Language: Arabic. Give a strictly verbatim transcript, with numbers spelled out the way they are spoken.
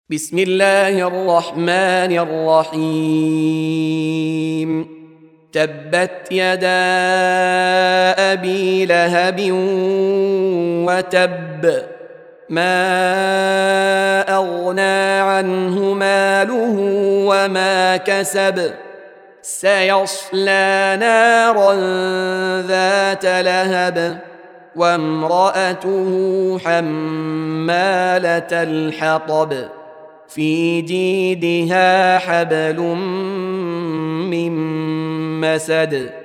بسم الله الرحمن الرحيم تبت يدا أبي لهب وتب ما أغنى عنه ماله وما كسب سيصلى نارا ذات لهب وامرأته حمالة الحطب في جيدها حبل من مسد